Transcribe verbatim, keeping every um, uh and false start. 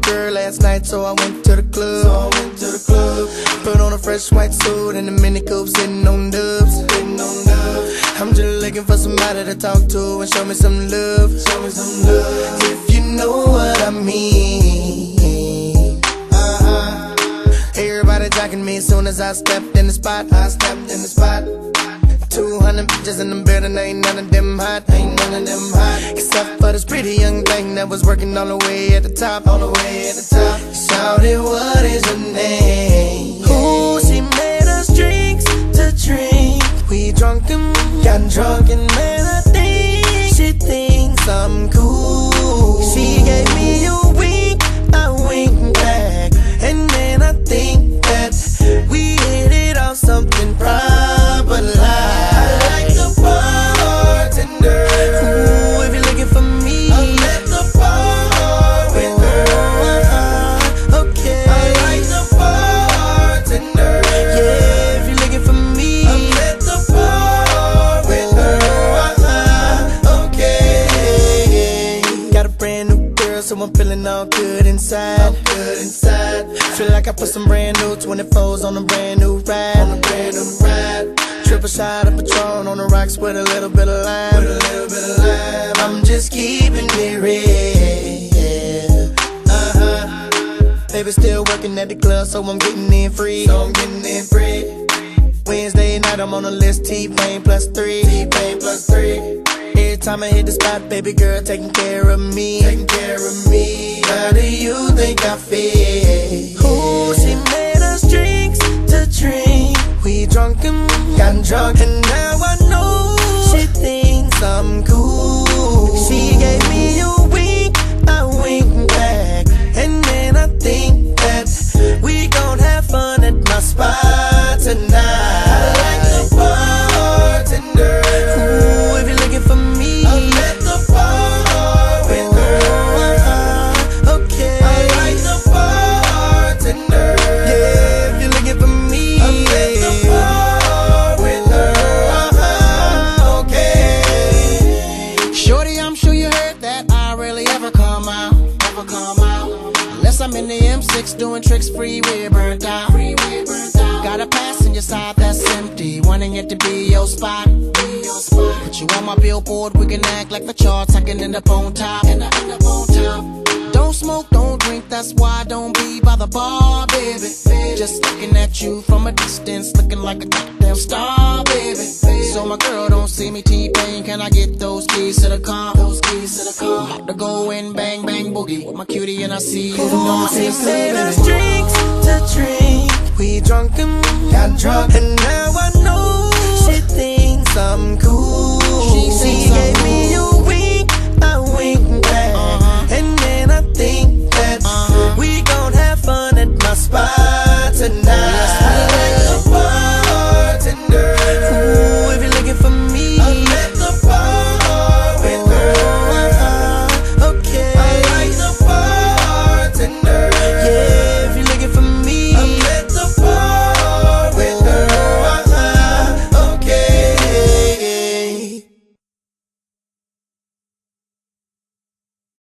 girl last night, so I went to the club. So I went to the club. Put on a fresh white suit and a mini coupe, sitting on dubs. Sitting on dubs. I'm just looking for somebody to talk to and show me some love. Show me some love. If you know what I mean. Uh-huh. Everybody jacking me as soon as I stepped in the spot. I stepped in the spot. Two hundred bitches in the building, ain't none of them hot, ain't none of them hot. Except for this pretty young thing that was working all the way at the top, all the way at the top. Shouted, what is her name? Ooh, she made us drinks to drink. We drunk and got drunk, and man, I think she thinks I'm cool. She gave me a wink, I winked back, and then I think that we hit it off something proper like. So I'm feeling all good inside, all good inside. Feel like I put some brand new twenty-fours on a brand new ride, on a brand new ride. Triple shot of Patron on the rocks with a little bit of lime, with a little bit of lime. I'm just keeping it real. Uh-huh. Baby still working at the club, so I'm getting in free. So I'm getting in free. Wednesday night I'm on the list, T-Pain plus three, T-Pain plus three. Every time I hit the spot, baby girl taking care of me, taking care of me. How do you think I feel? Ooh, she made us drinks to drink. We drunk and got drunk, and now I know she thinks I'm cool. She gave me a wink, I winked back, and then I think that we gon' have fun at my spot tonight. I like the bartender. Ooh, if you're looking for me, I'm at the bar with her. Okay, I like the bartender. Yeah, if you're looking for me, I'm at the bar with her. Okay. Shorty, I'm sure you heard that I rarely ever come out, ever come out. Unless I'm in the M six doing tricks, freeway burnt out. Freeway burnt out. Got a passenger side that's empty, wanting it to be your spot. Be your spot. Put you on my billboard, we can act like the charts. I can end up on top. End up, end up on top. Don't smoke, don't drink, that's why I don't be by the bar, baby. Just looking at you from a distance, looking like a goddamn star, baby. So my girl don't see me T-Pain, can I get those keys to the car? Those keys to the car. I'm about to go and bang, bang, boogie with my cutie and I see you. Ooh, she made us drinks to drink. We drunk and got drunk, and now I know she thinks I'm cool. She, she